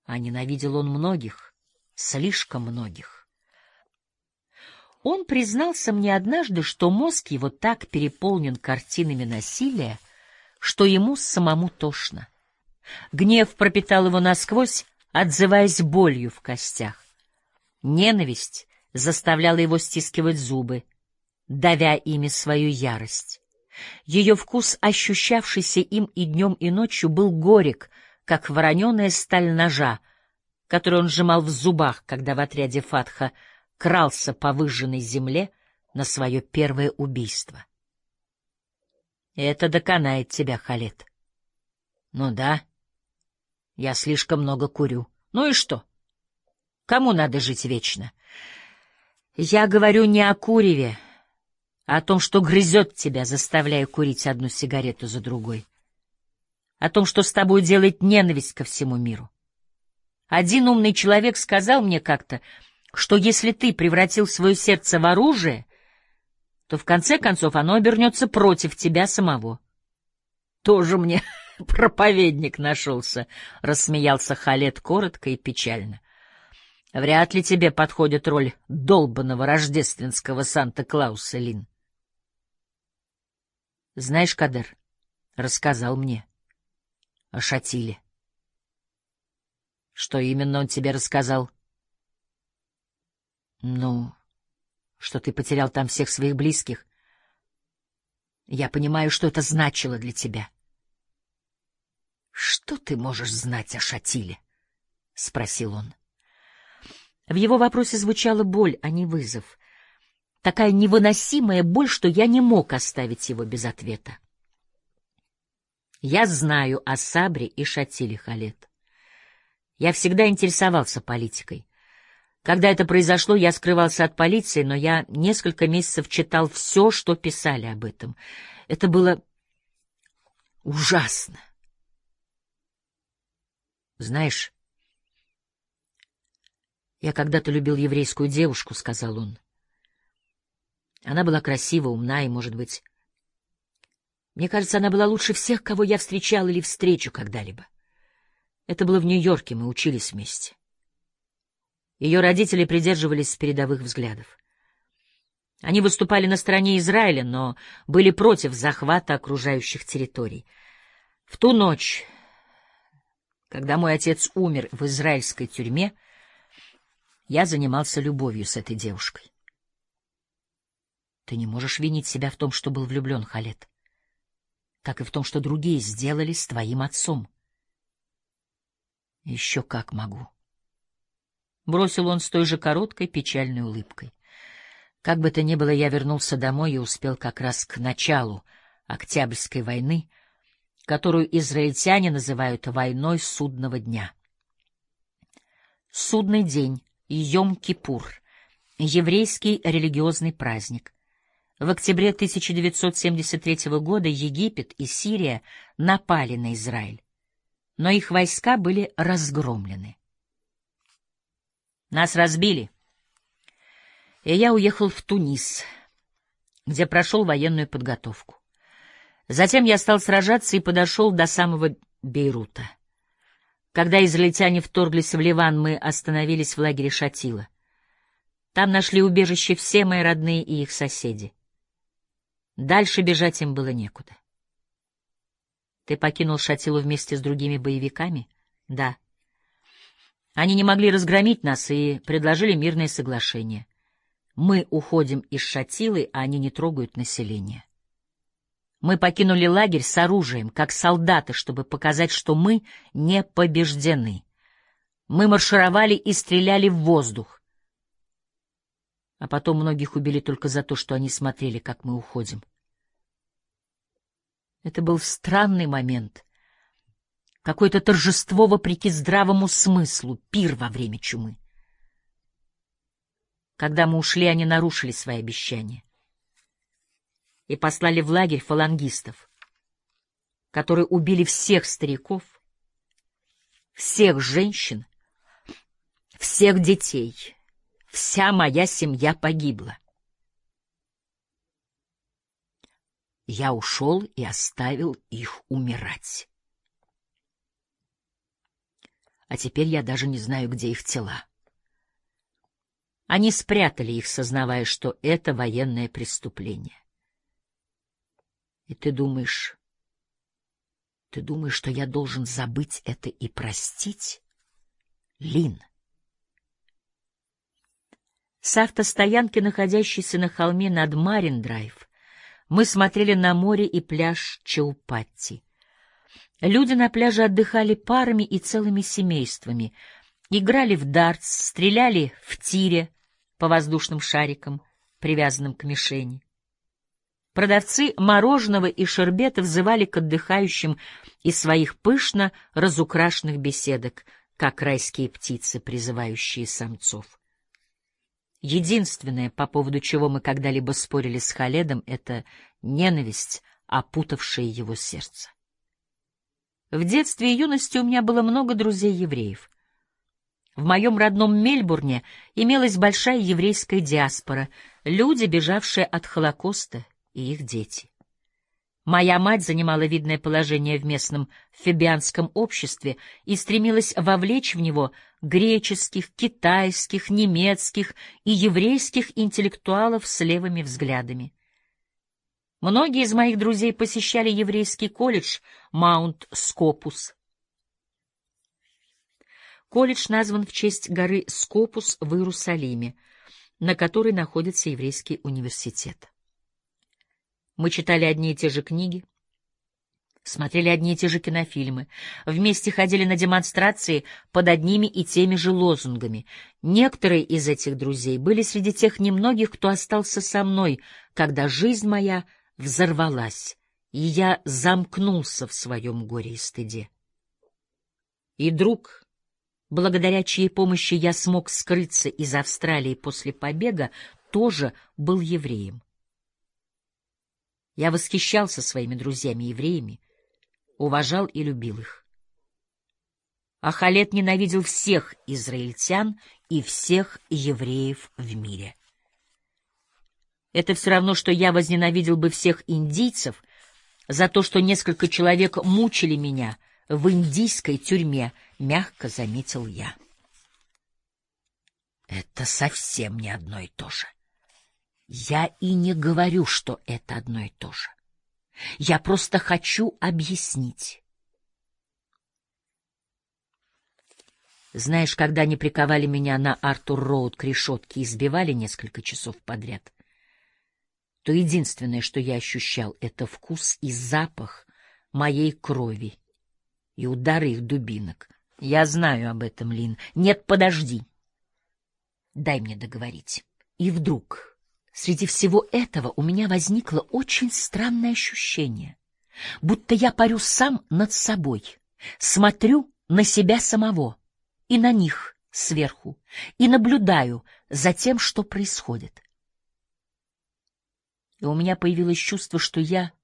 а ненавидел он многих, слишком многих. Он признался мне однажды, что мозг его так переполнен картинами насилия, что ему самому тошно. Гнев пропитал его насквозь, отзываясь болью в костях. Ненависть заставляла его стискивать зубы, давя ими свою ярость. Ее вкус, ощущавшийся им и днем, и ночью, был горек, как вороненая сталь ножа, который он сжимал в зубах, когда в отряде Фатха крался по выжженной земле на свое первое убийство. Это доконает тебя, Халед. Ну да, я слишком много курю. Ну и что? Кому надо жить вечно? Я говорю не о куреве, а о том, что грызет тебя, заставляя курить одну сигарету за другой. О том, что с тобой делает ненависть ко всему миру. Один умный человек сказал мне как-то, что если ты превратил свое сердце в оружие, то в конце концов оно обернется против тебя самого. Тоже мне проповедник нашелся, — рассмеялся Халед коротко и печально. Вряд ли тебе подходит роль долбаного рождественского Санта-Клауса, Лин. Знаешь, Кадер рассказал мне о Шатиле. Что именно он тебе рассказал? Ну, что ты потерял там всех своих близких. Я понимаю, что это значило для тебя. Что ты можешь знать о Шатиле? — спросил он. В его вопросе звучала боль, а не вызов. Такая невыносимая боль, что я не мог оставить его без ответа. Я знаю о Сабре и Шатиле, Халед. Я всегда интересовался политикой. Когда это произошло, я скрывался от полиции, но я несколько месяцев читал все, что писали об этом. Это было ужасно. Знаешь, я когда-то любил еврейскую девушку, — сказал он. Она была красива, умна и, может быть... Мне кажется, она была лучше всех, кого я встречал или встречу когда-либо. Это было в Нью-Йорке, мы учились вместе. Ее родители придерживались передовых взглядов. Они выступали на стороне Израиля, но были против захвата окружающих территорий. В ту ночь, когда мой отец умер в израильской тюрьме, я занимался любовью с этой девушкой. Ты не можешь винить себя в том, что был влюблен, Халед, как и в том, что другие сделали с твоим отцом. Еще как могу. Бросил он с той же короткой печальной улыбкой. Как бы то ни было, я вернулся домой и успел как раз к началу Октябрьской войны, которую израильтяне называют войной судного дня. Судный день, Йом-Кипур, еврейский религиозный праздник. В октябре 1973 года Египет и Сирия напали на Израиль, но их войска были разгромлены. Нас разбили, и я уехал в Тунис, где прошел военную подготовку. Затем я стал сражаться и подошел до самого Бейрута. Когда израильтяне вторглись в Ливан, мы остановились в лагере Шатила. Там нашли убежище все мои родные и их соседи. Дальше бежать им было некуда. Ты покинул Шатилу вместе с другими боевиками? Да. Они не могли разгромить нас и предложили мирное соглашение. Мы уходим из Шатилы, а они не трогают население. Мы покинули лагерь с оружием, как солдаты, чтобы показать, что мы не побеждены. Мы маршировали и стреляли в воздух. А потом многих убили только за то, что они смотрели, как мы уходим. Это был странный момент. Какое-то торжество вопреки здравому смыслу, пир во время чумы. Когда мы ушли, они нарушили свои обещания и послали в лагерь фалангистов, которые убили всех стариков, всех женщин, всех детей. Вся моя семья погибла. Я ушел и оставил их умирать. а теперь я даже не знаю, где их тела. Они спрятали их, сознавая, что это военное преступление. И ты думаешь, что я должен забыть это и простить? Лин. С автостоянки, находящейся на холме над Марин-драйв, мы смотрели на море и пляж Чаупатти. Люди на пляже отдыхали парами и целыми семействами, играли в дартс, стреляли в тире по воздушным шарикам, привязанным к мишени. Продавцы мороженого и шербета взывали к отдыхающим из своих пышно разукрашенных беседок, как райские птицы, призывающие самцов. Единственное, по поводу чего мы когда-либо спорили с Халедом, — это ненависть, опутавшая его сердце. В детстве и юности у меня было много друзей-евреев. В моем родном Мельбурне имелась большая еврейская диаспора, люди, бежавшие от Холокоста, и их дети. Моя мать занимала видное положение в местном фебианском обществе и стремилась вовлечь в него греческих, китайских, немецких и еврейских интеллектуалов с левыми взглядами. Многие из моих друзей посещали еврейский колледж Маунт-Скопус. Колледж назван в честь горы Скопус в Иерусалиме, на которой находится еврейский университет. Мы читали одни и те же книги, смотрели одни и те же кинофильмы, вместе ходили на демонстрации под одними и теми же лозунгами. Некоторые из этих друзей были среди тех немногих, кто остался со мной, когда жизнь моя взорвалась, и я замкнулся в своем горе и стыде. И друг, благодаря чьей помощи я смог скрыться из Австралии после побега, тоже был евреем. Я восхищался своими друзьями-евреями, уважал и любил их. А Халед ненавидел всех израильтян и всех евреев в мире. Это все равно, что я возненавидел бы всех индийцев за то, что несколько человек мучили меня в индийской тюрьме, мягко заметил я. Это совсем не одно и то же. Я и не говорю, что это одно и то же. Я просто хочу объяснить. Знаешь, когда они приковали меня на Артур-Роуд к решетке и избивали несколько часов подряд, то единственное, что я ощущал, — это вкус и запах моей крови и удары их дубинок. Я знаю об этом, Лин. Нет, подожди. Дай мне договорить. И вдруг, среди всего этого, у меня возникло очень странное ощущение, будто я парю сам над собой, смотрю на себя самого и на них сверху, и наблюдаю за тем, что происходит. И у меня появилось чувство, что я